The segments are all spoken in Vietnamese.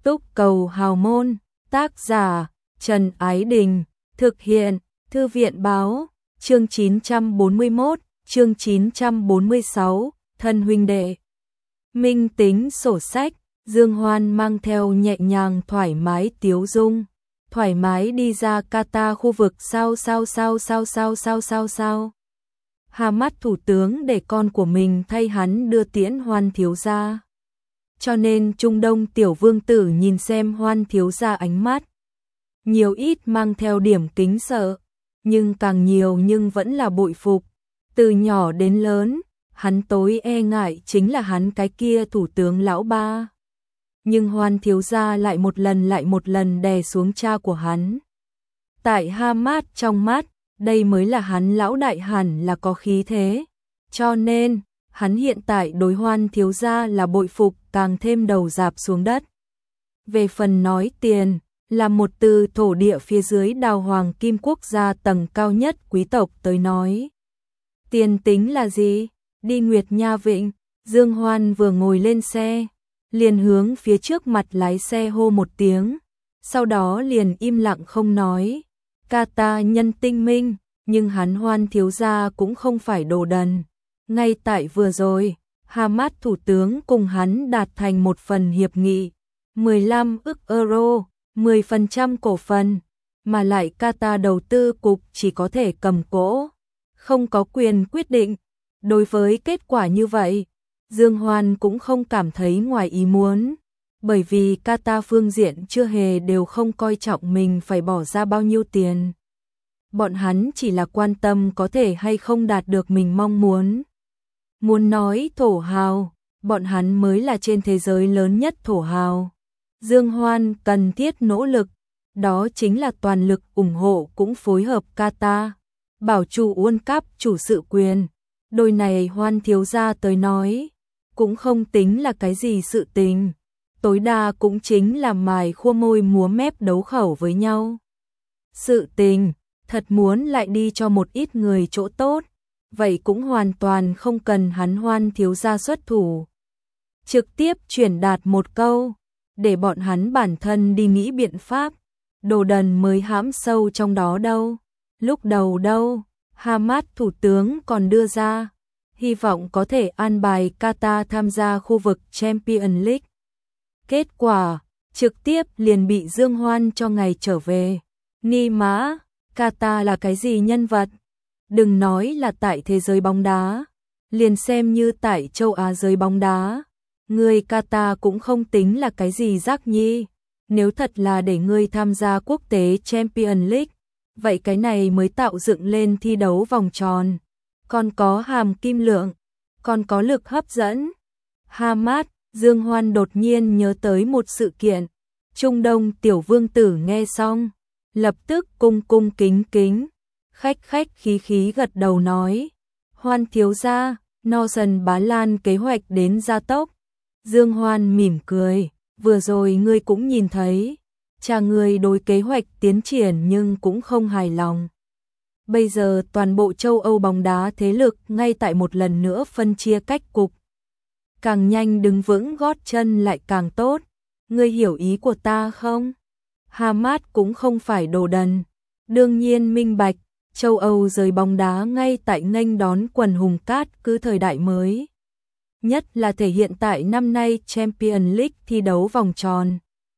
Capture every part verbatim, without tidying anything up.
Túc Cầu Hào Môn, tác giả Trần Ái Đình, thực hiện Thư viện Báo, chương chín trăm bốn mươi mốt, chương chín trăm bốn mươi sáu, thân huynh đệ. Minh tính sổ sách, Dương Hoan mang theo nhẹ nhàng thoải mái tiếu dung, thoải mái đi ra Qatar khu vực sao sao sao sao sao sao sao sao. Hà mắt thủ tướng để con của mình thay hắn đưa tiễn Hoan thiếu gia. Cho nên Trung Đông tiểu vương tử nhìn xem Hoan thiếu gia ánh mắt, nhiều ít mang theo điểm kính sợ, nhưng càng nhiều nhưng vẫn là bội phục. Từ nhỏ đến lớn, hắn tối e ngại chính là hắn cái kia thủ tướng lão ba. Nhưng Hoan thiếu gia lại một lần lại một lần đè xuống cha của hắn. Tại Hamas trong mắt, đây mới là hắn lão đại, hẳn là có khí thế. Cho nên, hắn hiện tại đối Hoan thiếu gia là bội phục càng thêm đầu rạp xuống đất. Về phần nói tiền, là một từ thổ địa phía dưới đào hoàng kim quốc gia tầng cao nhất quý tộc tới nói. Tiền tính là gì? Đi Nguyệt Nha Vịnh, Dương Hoan vừa ngồi lên xe, liền hướng phía trước mặt lái xe hô một tiếng, sau đó liền im lặng không nói. Qatar nhân tinh minh, nhưng hắn Hoan thiếu gia cũng không phải đồ đần. Ngay tại vừa rồi, Hamas thủ tướng cùng hắn đạt thành một phần hiệp nghị, mười lăm ức euro, mười phần trăm cổ phần, mà lại Qatar đầu tư cục chỉ có thể cầm cố, không có quyền quyết định. Đối với kết quả như vậy, Dương Hoan cũng không cảm thấy ngoài ý muốn, bởi vì Qatar phương diện chưa hề đều không coi trọng mình phải bỏ ra bao nhiêu tiền. Bọn hắn chỉ là quan tâm có thể hay không đạt được mình mong muốn. Muốn nói thổ hào, bọn hắn mới là trên thế giới lớn nhất thổ hào. Dương Hoan cần thiết nỗ lực, đó chính là toàn lực ủng hộ cũng phối hợp Qatar, bảo chủ World Cup chủ sự quyền. Đôi này Hoan thiếu gia tới nói, cũng không tính là cái gì sự tình, tối đa cũng chính là mài khua môi múa mép đấu khẩu với nhau. Sự tình, thật muốn lại đi cho một ít người chỗ tốt, vậy cũng hoàn toàn không cần hắn Hoan thiếu gia xuất thủ. Trực tiếp truyền đạt một câu, để bọn hắn bản thân đi nghĩ biện pháp, đồ đần mới hãm sâu trong đó đâu. Lúc đầu đâu, Hamas thủ tướng còn đưa ra, hy vọng có thể an bài Qatar tham gia khu vực Champions League. Kết quả, trực tiếp liền bị Dương Hoan cho ngày trở về. Ni mã, Qatar là cái gì nhân vật? Đừng nói là tại thế giới bóng đá, liền xem như tại châu Á giới bóng đá, người Qatar cũng không tính là cái gì rác nhi. Nếu thật là để ngươi tham gia quốc tế Champions League, vậy cái này mới tạo dựng lên thi đấu vòng tròn, còn có hàm kim lượng, còn có lực hấp dẫn. Hamas, Dương Hoan đột nhiên nhớ tới một sự kiện. Trung Đông tiểu vương tử nghe xong, lập tức cung cung kính kính, khách khách khí khí gật đầu nói, Hoan thiếu gia, Northern Bá Lan kế hoạch đến gia tốc. Dương Hoan mỉm cười, vừa rồi ngươi cũng nhìn thấy, cha ngươi đối kế hoạch tiến triển nhưng cũng không hài lòng. Bây giờ toàn bộ châu Âu bóng đá thế lực ngay tại một lần nữa phân chia cách cục. Càng nhanh đứng vững gót chân lại càng tốt, ngươi hiểu ý của ta không? Hamas cũng không phải đồ đần, đương nhiên minh bạch, châu Âu giới bóng đá ngay tại nghênh đón quần hùng cát cứ thời đại mới. Nhất là thể hiện tại năm nay Champions League thi đấu vòng tròn.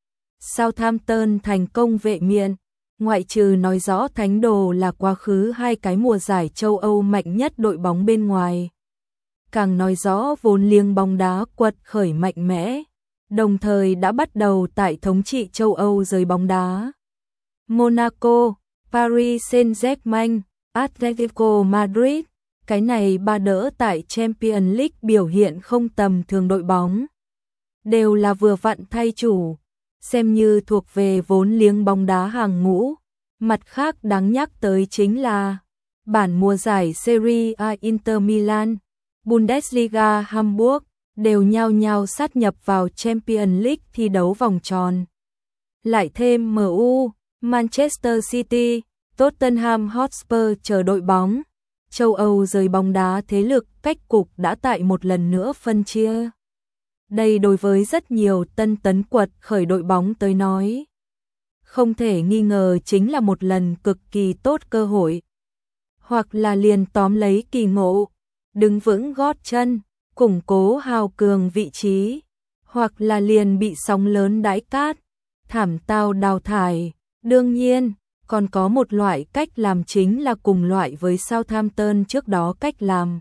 Southampton thành công vệ miện, ngoại trừ nói rõ Thánh Đồ là quá khứ hai cái mùa giải châu Âu mạnh nhất đội bóng bên ngoài. Càng nói rõ vốn liếng bóng đá quật khởi mạnh mẽ, đồng thời đã bắt đầu tại thống trị châu Âu giới bóng đá. Monaco, Paris Saint-Germain, Atletico Madrid, cái này ba đỡ tại Champions League biểu hiện không tầm thường đội bóng, đều là vừa vặn thay chủ, xem như thuộc về vốn liếng bóng đá hàng ngũ. Mặt khác đáng nhắc tới chính là bản mùa giải Serie A Inter Milan, Bundesliga Hamburg đều nhao nhao sát nhập vào Champions League thi đấu vòng tròn. Lại thêm em u, Manchester City, Tottenham Hotspur chờ đội bóng, châu Âu giới bóng đá thế lực cách cục đã tại một lần nữa phân chia. Đây đối với rất nhiều tân tấn quật khởi đội bóng tới nói, không thể nghi ngờ chính là một lần cực kỳ tốt cơ hội. Hoặc là liền tóm lấy kỳ ngộ, đứng vững gót chân, củng cố hào cường vị trí, hoặc là liền bị sóng lớn đãi cát, thảm tao đào thải. Đương nhiên, còn có một loại cách làm chính là cùng loại với Southampton trước đó cách làm.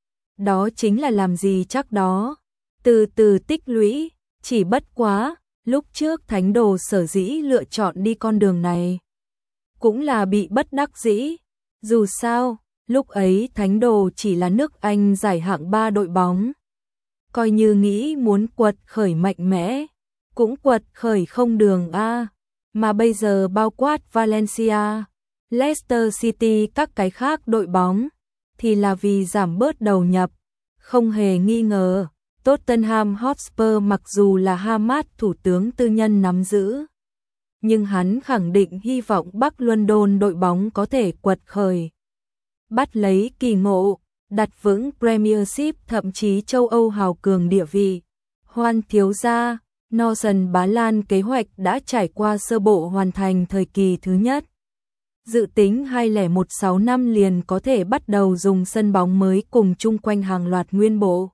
Đó chính là làm gì chắc đó, từ từ tích lũy, chỉ bất quá, lúc trước Thánh Đồ sở dĩ lựa chọn đi con đường này. Cũng là bị bất đắc dĩ, dù sao, lúc ấy Thánh Đồ chỉ là nước Anh giải hạng ba đội bóng. Coi như nghĩ muốn quật khởi mạnh mẽ, cũng quật khởi không đường A, mà bây giờ bao quát Valencia, Leicester City các cái khác đội bóng, thì là vì giảm bớt đầu nhập, không hề nghi ngờ. Tottenham Hotspur mặc dù là Hamas thủ tướng tư nhân nắm giữ, nhưng hắn khẳng định hy vọng Bắc London đội bóng có thể quật khởi, bắt lấy kỳ ngộ, đặt vững Premiership thậm chí châu Âu hào cường địa vị. Hoan thiếu gia, Northern Bá Lan kế hoạch đã trải qua sơ bộ hoàn thành thời kỳ thứ nhất. Dự tính hai nghìn không trăm mười sáu năm liền có thể bắt đầu dùng sân bóng mới cùng chung quanh hàng loạt nguyên bộ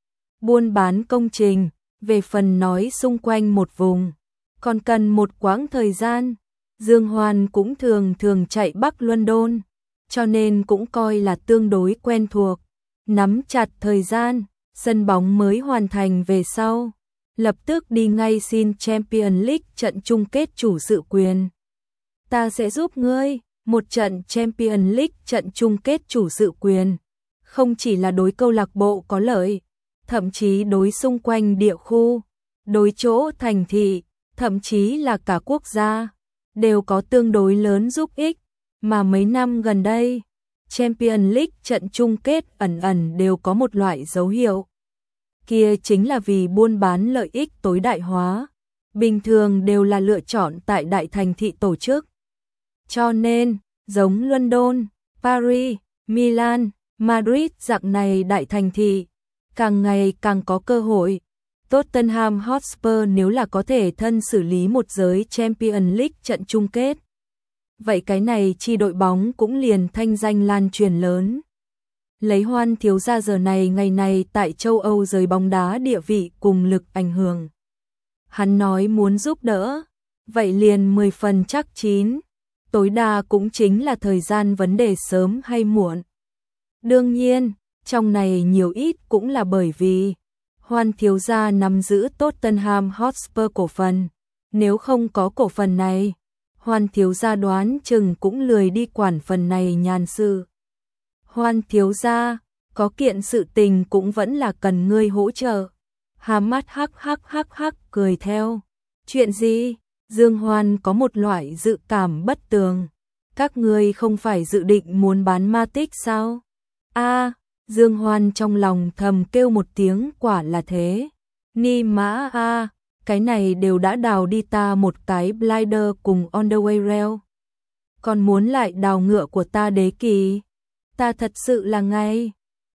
buôn bán công trình. Về phần nói xung quanh một vùng, còn cần một quãng thời gian. Dương Hoan cũng thường thường chạy Bắc London, cho nên cũng coi là tương đối quen thuộc. Nắm chặt thời gian, sân bóng mới hoàn thành về sau, lập tức đi ngay xin Champions League trận chung kết chủ sự quyền. Ta sẽ giúp ngươi, một trận Champions League trận chung kết chủ sự quyền, không chỉ là đối câu lạc bộ có lợi, thậm chí đối xung quanh địa khu, đối chỗ thành thị, thậm chí là cả quốc gia, đều có tương đối lớn giúp ích. Mà mấy năm gần đây, Champions League trận chung kết ẩn ẩn đều có một loại dấu hiệu. Kia chính là vì buôn bán lợi ích tối đại hóa, bình thường đều là lựa chọn tại đại thành thị tổ chức. Cho nên, giống London, Paris, Milan, Madrid dạng này đại thành thị, càng ngày càng có cơ hội. Tottenham Hotspur nếu là có thể thân xử lý một giới Champions League trận chung kết, vậy cái này chi đội bóng cũng liền thanh danh lan truyền lớn. Lấy Hoan thiếu gia giờ này ngày này tại châu Âu giới bóng đá địa vị cùng lực ảnh hưởng, hắn nói muốn giúp đỡ, vậy liền mười phần chắc chín, tối đa cũng chính là thời gian vấn đề sớm hay muộn. Đương nhiên, trong này nhiều ít cũng là bởi vì Hoan thiếu gia nắm giữ Tottenham Hotspur cổ phần, nếu không có cổ phần này, Hoan thiếu gia đoán chừng cũng lười đi quản phần này nhàn sự. Hoan thiếu gia, có kiện sự tình cũng vẫn là cần ngươi hỗ trợ. Hamas hắc hắc hắc hắc cười theo. Chuyện gì? Dương Hoan có một loại dự cảm bất tường. Các ngươi không phải dự định muốn bán Matic sao? A, Dương Hoan trong lòng thầm kêu một tiếng, quả là thế. Ni mã a, cái này đều đã đào đi ta một cái Blinder cùng On the Way Rail. Còn muốn lại đào ngựa của ta đế kỳ. Ta thật sự là ngay.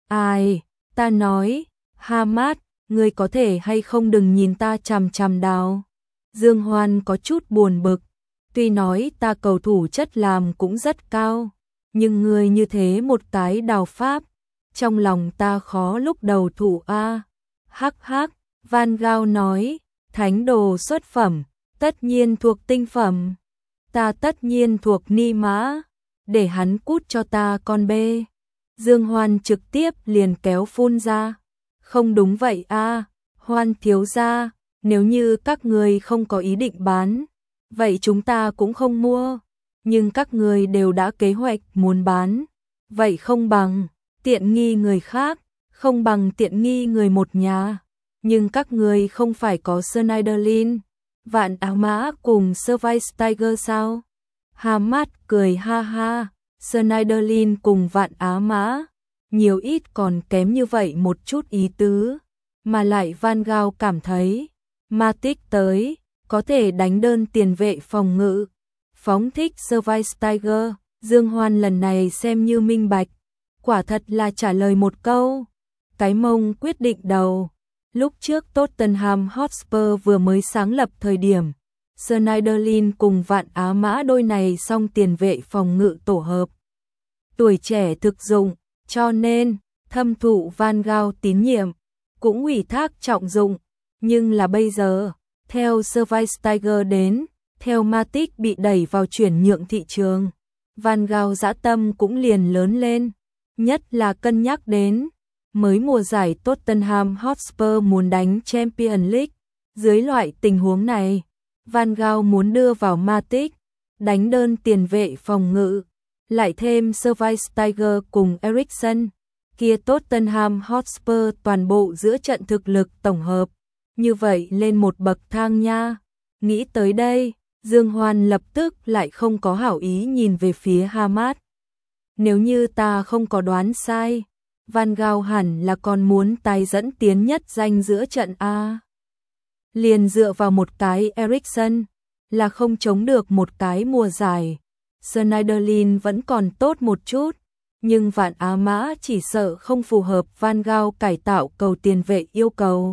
Ai, ta nói, Hamas, ngươi có thể hay không đừng nhìn ta chằm chằm đào. Dương Hoan có chút buồn bực, tuy nói ta cầu thủ chất làm cũng rất cao, nhưng ngươi như thế một cái đào pháp, trong lòng ta khó lúc đầu thủ a. Hắc hắc, Van Gaal nói, thánh đồ xuất phẩm, tất nhiên thuộc tinh phẩm. Ta tất nhiên thuộc ni mã, để hắn cút cho ta con bê. Dương Hoan trực tiếp liền kéo phun ra. Không đúng vậy a, Hoan thiếu gia, nếu như các người không có ý định bán, vậy chúng ta cũng không mua. Nhưng các người đều đã kế hoạch muốn bán, vậy không bằng tiện nghi người khác, không bằng tiện nghi người một nhà. Nhưng các người không phải có Schneiderlin, Vạn Á Mã cùng Schweinsteiger sao? Hamas cười ha ha, Schneiderlin cùng Vạn Á Mã, nhiều ít còn kém như vậy một chút ý tứ, mà lại Van Gaal cảm thấy, Matic tới, có thể đánh đơn tiền vệ phòng ngự, phóng thích Schweinsteiger. Dương Hoan lần này xem như minh bạch, quả thật là trả lời một câu, cái mông quyết định đầu. Lúc trước Tottenham Hotspur vừa mới sáng lập thời điểm, Schneiderlin cùng Vạn Á Mã đôi này song tiền vệ phòng ngự tổ hợp. Tuổi trẻ thực dụng, cho nên thâm thụ Van Gaal tín nhiệm, cũng ủy thác trọng dụng, nhưng là bây giờ, theo Schweinsteiger đến, theo Matic bị đẩy vào chuyển nhượng thị trường, Van Gaal dã tâm cũng liền lớn lên, nhất là cân nhắc đến mới mùa giải Tottenham Hotspur muốn đánh Champions League, dưới loại tình huống này, Van Gaal muốn đưa vào Matic, đánh đơn tiền vệ phòng ngự, lại thêm Schweinsteiger cùng Eriksen, kia Tottenham Hotspur toàn bộ giữa trận thực lực tổng hợp, như vậy lên một bậc thang nha. Nghĩ tới đây, Dương Hoan lập tức lại không có hảo ý nhìn về phía Hamas. Nếu như ta không có đoán sai, Van Gaal hẳn là còn muốn tái dẫn tiến nhất danh giữa trận A. Liền dựa vào một cái Eriksen, là không chống được một cái mùa giải. Schneiderlin vẫn còn tốt một chút, nhưng Vạn Á Mã chỉ sợ không phù hợp Van Gaal cải tạo cầu tiền vệ yêu cầu.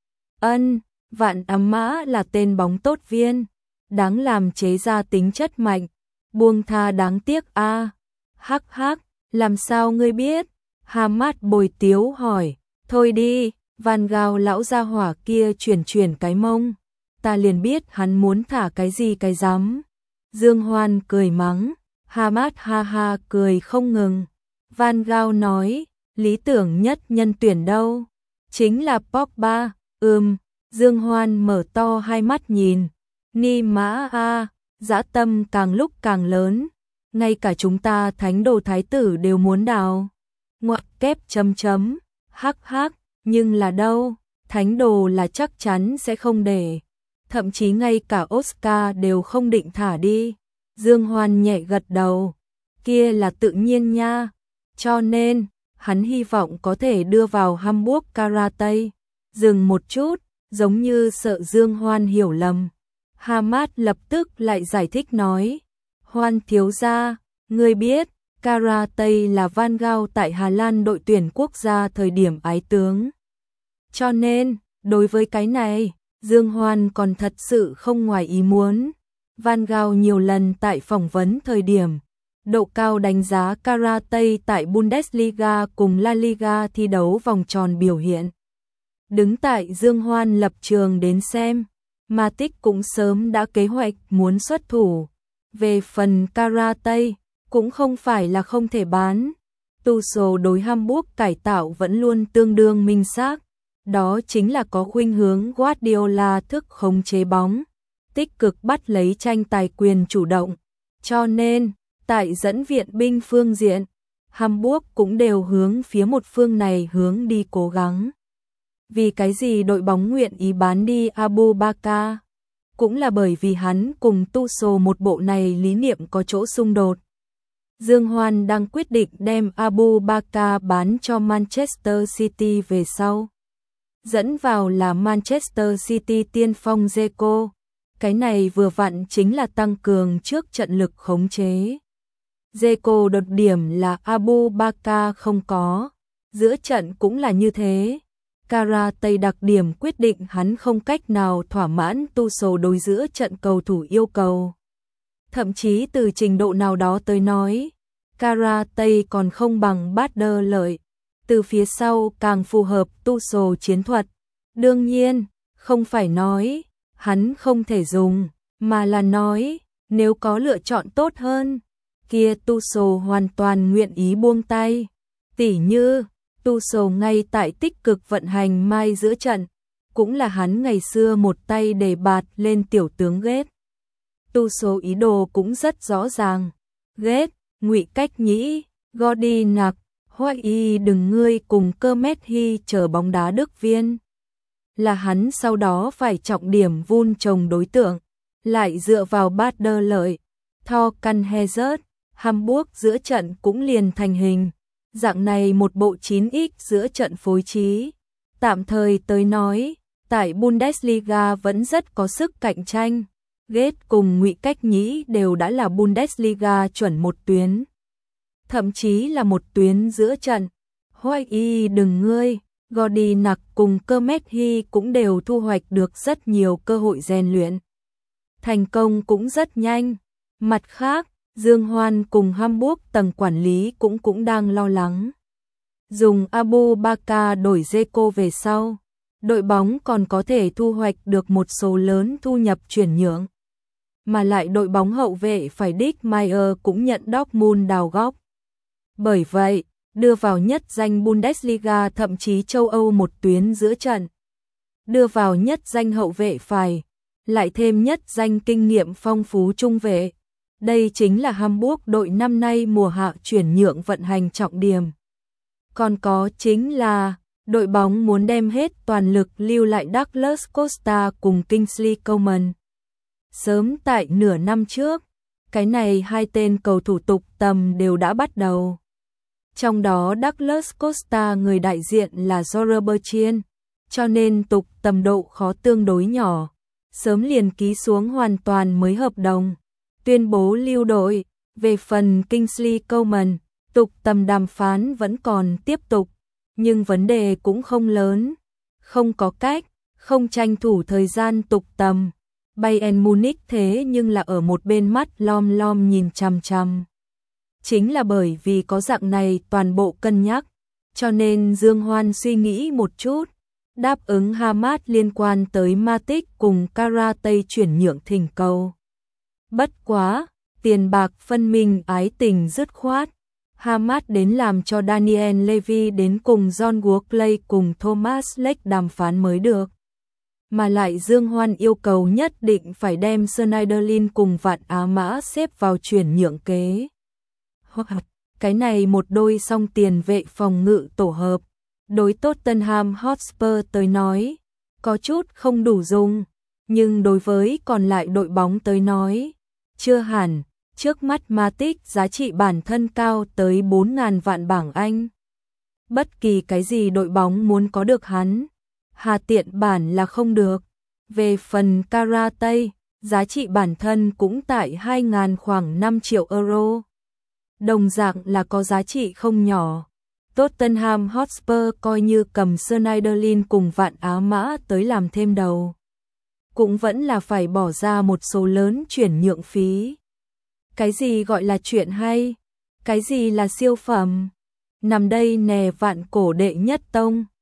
Ân, Vạn Á Mã là tên bóng tốt viên, đáng làm chế ra tính chất mạnh, buông tha đáng tiếc a. À. Hắc hắc, làm sao ngươi biết? Hamas bồi tiếu hỏi, thôi đi, Van Gaal lão gia hỏa kia chuyển chuyển cái mông, ta liền biết hắn muốn thả cái gì cái dám. Dương Hoan cười mắng, Hamas ha ha cười không ngừng. Van Gaal nói, lý tưởng nhất nhân tuyển đâu? Chính là Pogba. Ừm, Dương Hoan mở to hai mắt nhìn. Ni mã a, dã tâm càng lúc càng lớn, ngay cả chúng ta thánh đồ thái tử đều muốn đào. Ngoặc kép chấm chấm, hắc hắc, nhưng là đâu, thánh đồ là chắc chắn sẽ không để, thậm chí ngay cả Oscar đều không định thả đi. Dương Hoan nhẹ gật đầu, kia là tự nhiên nha, cho nên, hắn hy vọng có thể đưa vào Hamburg Karate. Dừng một chút, giống như sợ Dương Hoan hiểu lầm. Hamas lập tức lại giải thích nói, Hoan thiếu gia, ngươi biết, Karate là Van Gaal tại Hà Lan đội tuyển quốc gia thời điểm ái tướng. Cho nên, đối với cái này, Dương Hoan còn thật sự không ngoài ý muốn. Van Gaal nhiều lần tại phỏng vấn thời điểm, độ cao đánh giá Karate tại Bundesliga cùng La Liga thi đấu vòng tròn biểu hiện. Đứng tại Dương Hoan lập trường đến xem, Matic cũng sớm đã kế hoạch muốn xuất thủ. Về phần Karate, cũng không phải là không thể bán. Tuchel đối Hamburg cải tạo vẫn luôn tương đương minh xác, đó chính là có khuynh hướng Guardiola thức khống chế bóng, tích cực bắt lấy tranh tài quyền chủ động. Cho nên, tại dẫn viện binh phương diện, Hamburg cũng đều hướng phía một phương này hướng đi cố gắng. Vì cái gì đội bóng nguyện ý bán đi Abu Bakar? Cũng là bởi vì hắn cùng Tuchel một bộ này lý niệm có chỗ xung đột. Dương Hoan đang quyết định đem Abu Bakar bán cho Manchester City về sau. Dẫn vào là Manchester City tiên phong Dzeko. Cái này vừa vặn chính là tăng cường trước trận lực khống chế. Dzeko đột điểm là Abu Bakar không có, giữa trận cũng là như thế. Karate đặc điểm quyết định hắn không cách nào thỏa mãn Tuchel đối giữa trận cầu thủ yêu cầu. Thậm chí từ trình độ nào đó tới nói, Karate còn không bằng Bader lợi, từ phía sau càng phù hợp Tuchel chiến thuật. Đương nhiên, không phải nói, hắn không thể dùng, mà là nói, nếu có lựa chọn tốt hơn, kia Tuchel hoàn toàn nguyện ý buông tay. Tỉ như, Tuchel ngay tại tích cực vận hành mai giữa trận, cũng là hắn ngày xưa một tay đề bạt lên tiểu tướng Ghét. Tuchel ý đồ cũng rất rõ ràng. Ghét, Ngụy Cách Nhĩ, Gordy Nạc, Hoài Y đừng ngươi cùng Cơ Mét Hy chờ bóng đá Đức Viên. Là hắn sau đó phải trọng điểm vun trồng đối tượng, lại dựa vào Bader lợi, Thorgan Hazard, Hamburg giữa trận cũng liền thành hình. Dạng này một bộ chín x giữa trận phối trí. Tạm thời tới nói, tại Bundesliga vẫn rất có sức cạnh tranh. Ghét cùng Ngụy Cách Nhĩ đều đã là Bundesliga chuẩn một tuyến. Thậm chí là một tuyến giữa trận. Hoài Y đừng ngươi, Gordinac cùng Kermethi cũng đều thu hoạch được rất nhiều cơ hội rèn luyện. Thành công cũng rất nhanh. Mặt khác, Dương Hoan cùng Hamburg tầng quản lý cũng cũng đang lo lắng. Dùng Abu Bakar đổi Zeko về sau, đội bóng còn có thể thu hoạch được một số lớn thu nhập chuyển nhượng. Mà lại đội bóng hậu vệ phải Dick Meyer cũng nhận Dortmund đào góc. Bởi vậy, đưa vào nhất danh Bundesliga thậm chí châu Âu một tuyến giữa trận. Đưa vào nhất danh hậu vệ phải, lại thêm nhất danh kinh nghiệm phong phú trung vệ. Đây chính là Hamburg đội năm nay mùa hạ chuyển nhượng vận hành trọng điểm. Còn có chính là, đội bóng muốn đem hết toàn lực lưu lại Douglas Costa cùng Kingsley Coman. Sớm tại nửa năm trước, cái này hai tên cầu thủ tục tầm đều đã bắt đầu. Trong đó Douglas Costa người đại diện là Jorge Bertrand, cho nên tục tầm độ khó tương đối nhỏ. Sớm liền ký xuống hoàn toàn mới hợp đồng, tuyên bố lưu đội. Về phần Kingsley Coman, tục tầm đàm phán vẫn còn tiếp tục, nhưng vấn đề cũng không lớn. Không có cách, không tranh thủ thời gian tục tầm. Bayern Munich thế nhưng là ở một bên mắt lom lom nhìn chằm chằm. Chính là bởi vì có dạng này toàn bộ cân nhắc, cho nên Dương Hoan suy nghĩ một chút, đáp ứng Hamas liên quan tới Matic cùng Karate chuyển nhượng thỉnh cầu. Bất quá, tiền bạc phân minh ái tình dứt khoát, Hamas đến làm cho Daniel Levy đến cùng John Workley cùng Thomas Lake đàm phán mới được. Mà lại Dương Hoan yêu cầu nhất định phải đem Schneiderlin cùng Vạn Á Mã xếp vào chuyển nhượng kế. Hoặc cái này một đôi song tiền vệ phòng ngự tổ hợp, đối Tottenham Hotspur tới nói, có chút không đủ dùng, nhưng đối với còn lại đội bóng tới nói, chưa hẳn. Trước mắt Matic giá trị bản thân cao tới bốn nghìn vạn bảng Anh. Bất kỳ cái gì đội bóng muốn có được hắn, hà tiện bản là không được. Về phần Karate, giá trị bản thân cũng tại hai nghìn khoảng năm triệu euro. Đồng dạng là có giá trị không nhỏ. Tottenham Hotspur coi như cầm Schneiderlin cùng Vạn Á Mã tới làm thêm đầu, cũng vẫn là phải bỏ ra một số lớn chuyển nhượng phí. Cái gì gọi là chuyện hay? Cái gì là siêu phẩm? Nằm đây nè vạn cổ đệ nhất tông.